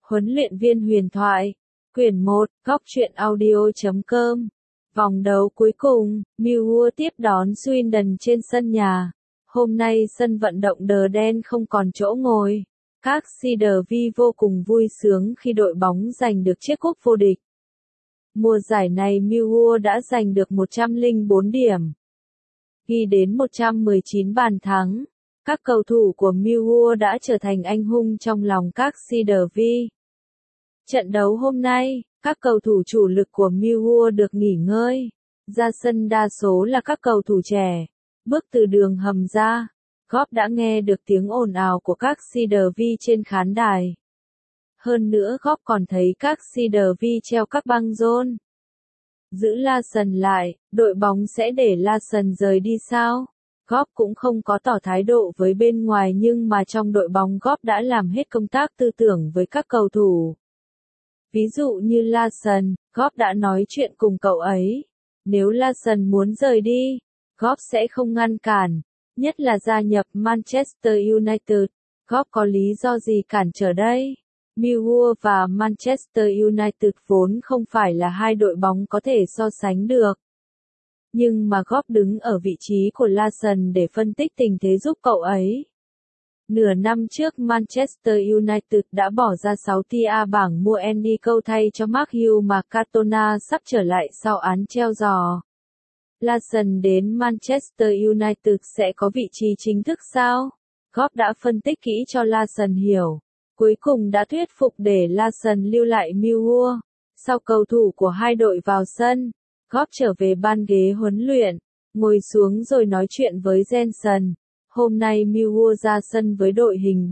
Huấn luyện viên huyền thoại. Quyển 1, Góc truyện audio.com. Vòng đấu cuối cùng, Millwall tiếp đón Swindon trên sân nhà. Hôm nay sân vận động đờ đen không còn chỗ ngồi. Các Cedervi vô cùng vui sướng khi đội bóng giành được chiếc cúp vô địch. Mùa giải này Millwall đã giành được 104 điểm, ghi đến 119 bàn thắng. Các cầu thủ của Millwall đã trở thành anh hùng trong lòng các Cedervi. Trận đấu hôm nay, các cầu thủ chủ lực của Millwall được nghỉ ngơi. Ra sân đa số là các cầu thủ trẻ. Bước từ đường hầm ra, Góp đã nghe được tiếng ồn ào của các Cedervi trên khán đài. Hơn nữa Góp còn thấy các Cedervi treo các băng rôn. Giữ Larsson lại, đội bóng sẽ để Larsson rời đi sao? Góp cũng không có tỏ thái độ với bên ngoài nhưng mà trong đội bóng Góp đã làm hết công tác tư tưởng với các cầu thủ. Ví dụ như Larsson, Góp đã nói chuyện cùng cậu ấy. Nếu Larsson muốn rời đi, Góp sẽ không ngăn cản, nhất là gia nhập Manchester United. Góp có lý do gì cản trở đây? Millwall và Manchester United vốn không phải là hai đội bóng có thể so sánh được. Nhưng mà Góp đứng ở vị trí của Larsson để phân tích tình thế giúp cậu ấy. Nửa năm trước Manchester United đã bỏ ra 6 tia bảng mua Andy Cole thay cho Mark Hughes mà Cantona sắp trở lại sau án treo giò. Larsson đến Manchester United sẽ có vị trí chính thức sao? Góp đã phân tích kỹ cho Larsson hiểu. Cuối cùng đã thuyết phục để Larsson lưu lại Millwall. Sau cầu thủ của hai đội vào sân, Góp trở về ban ghế huấn luyện, ngồi xuống rồi nói chuyện với Jensen. Hôm nay Millwall ra sân với đội hình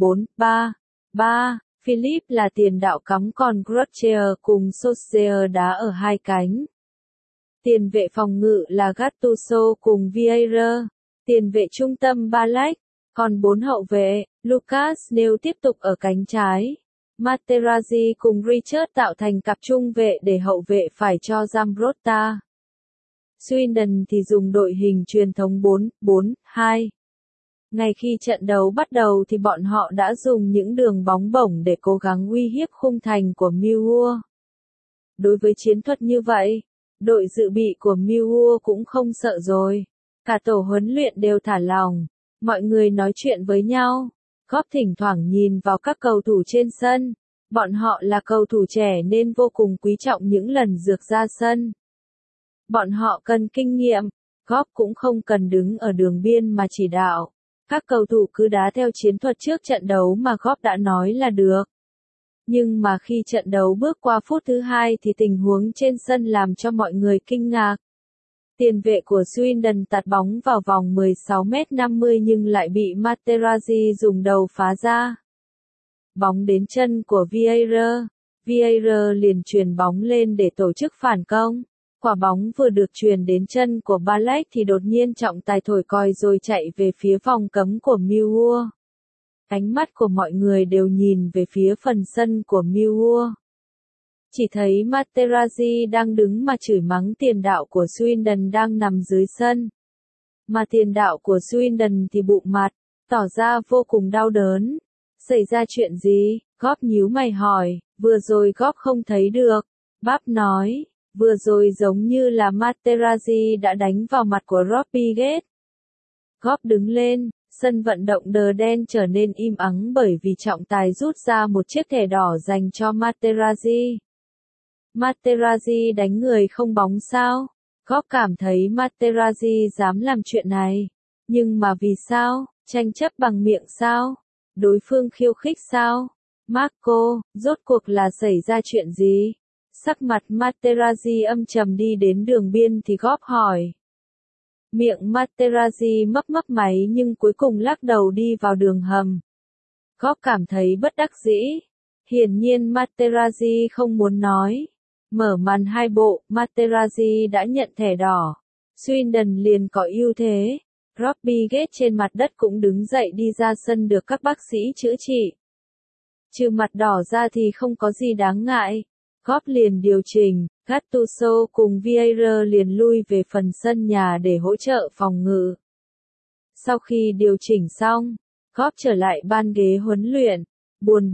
4-3-3, Philip là tiền đạo cắm còn Crutcher cùng Solskjaer đá ở hai cánh. Tiền vệ phòng ngự là Gattuso cùng Vieira, tiền vệ trung tâm Ballack, còn 4 hậu vệ, Lucas Neal tiếp tục ở cánh trái. Materazzi cùng Richard tạo thành cặp trung vệ để hậu vệ phải cho Zambrotta. Swindon thì dùng đội hình truyền thống 4-4-2. Ngay khi trận đấu bắt đầu thì bọn họ đã dùng những đường bóng bổng để cố gắng uy hiếp khung thành của Millwall. Đối với chiến thuật như vậy, đội dự bị của Millwall cũng không sợ rồi. Cả tổ huấn luyện đều thả lỏng, mọi người nói chuyện với nhau. Góp thỉnh thoảng nhìn vào các cầu thủ trên sân. Bọn họ là cầu thủ trẻ nên vô cùng quý trọng những lần rước ra sân. Bọn họ cần kinh nghiệm, Góp cũng không cần đứng ở đường biên mà chỉ đạo. Các cầu thủ cứ đá theo chiến thuật trước trận đấu mà Góp đã nói là được. Nhưng mà khi trận đấu bước qua phút thứ 2 thì tình huống trên sân làm cho mọi người kinh ngạc. Tiền vệ của Swindon tạt bóng vào vòng 16m50 nhưng lại bị Materazzi dùng đầu phá ra. Bóng đến chân của Vieira. Vieira liền chuyền bóng lên để tổ chức phản công. Quả bóng vừa được chuyền đến chân của Ballack thì đột nhiên trọng tài thổi còi rồi chạy về phía vòng cấm của Millwall. Ánh mắt của mọi người đều nhìn về phía phần sân của Millwall. Chỉ thấy Materazzi đang đứng mà chửi mắng tiền đạo của Swindon đang nằm dưới sân. Mà tiền đạo của Swindon thì bụng mặt, tỏ ra vô cùng đau đớn. Xảy ra chuyện gì? Góp nhíu mày hỏi, vừa rồi Góp không thấy được. Báp nói, vừa rồi giống như là Materazzi đã đánh vào mặt của Robbie Gate. Góp đứng lên, sân vận động đờ đen trở nên im ắng bởi vì trọng tài rút ra một chiếc thẻ đỏ dành cho Materazzi. Materazzi đánh người không bóng sao? Góp cảm thấy Materazzi dám làm chuyện này. Nhưng mà vì sao? Tranh chấp bằng miệng sao? Đối phương khiêu khích sao? Marco, rốt cuộc là xảy ra chuyện gì? Sắc mặt Materazzi âm trầm đi đến đường biên thì Góp hỏi. Miệng Materazzi mấp máy nhưng cuối cùng lắc đầu đi vào đường hầm. Góp cảm thấy bất đắc dĩ. Hiển nhiên Materazzi không muốn nói. Mở màn hai bộ, Materazzi đã nhận thẻ đỏ. Swindon liền có ưu thế. Robbie Gate trên mặt đất cũng đứng dậy đi ra sân được các bác sĩ chữa trị. Trừ mặt đỏ ra thì không có gì đáng ngại. Góp liền điều chỉnh, Gattuso cùng Vieira liền lui về phần sân nhà để hỗ trợ phòng ngự. Sau khi điều chỉnh xong, Góp trở lại ban ghế huấn luyện. Buồn bực,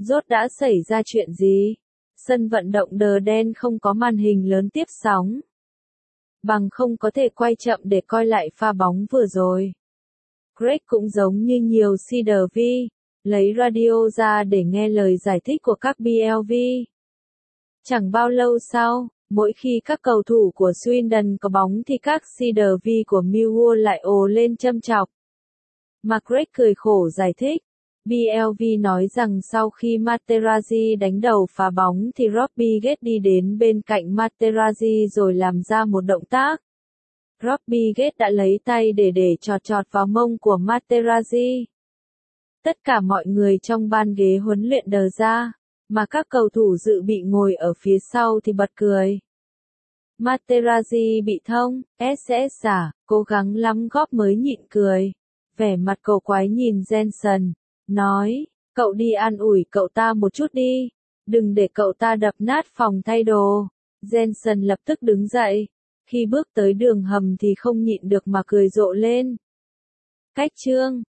Rốt đã xảy ra chuyện gì? Sân vận động đờ đen không có màn hình lớn tiếp sóng. Bằng không có thể quay chậm để coi lại pha bóng vừa rồi. Greg cũng giống như nhiều CDV, lấy radio ra để nghe lời giải thích của các BLV. Chẳng bao lâu sau, mỗi khi các cầu thủ của Swindon có bóng thì các CDV của Millwall lại ồ lên châm chọc. Mà Greg cười khổ giải thích. BLV nói rằng sau khi Materazzi đánh đầu phá bóng thì Robbie Gate đi đến bên cạnh Materazzi rồi làm ra một động tác. Robbie Gate đã lấy tay để chọt chọt vào mông của Materazzi. Tất cả mọi người trong ban ghế huấn luyện đờ ra, mà các cầu thủ dự bị ngồi ở phía sau thì bật cười. Materazzi bị thông, SS cố gắng lắm góp mới nhịn cười. Vẻ mặt cầu quái nhìn Jensen, nói, cậu đi an ủi cậu ta một chút đi, đừng để cậu ta đập nát phòng thay đồ. Jensen lập tức đứng dậy, khi bước tới đường hầm thì không nhịn được mà cười rộ lên. Cách chương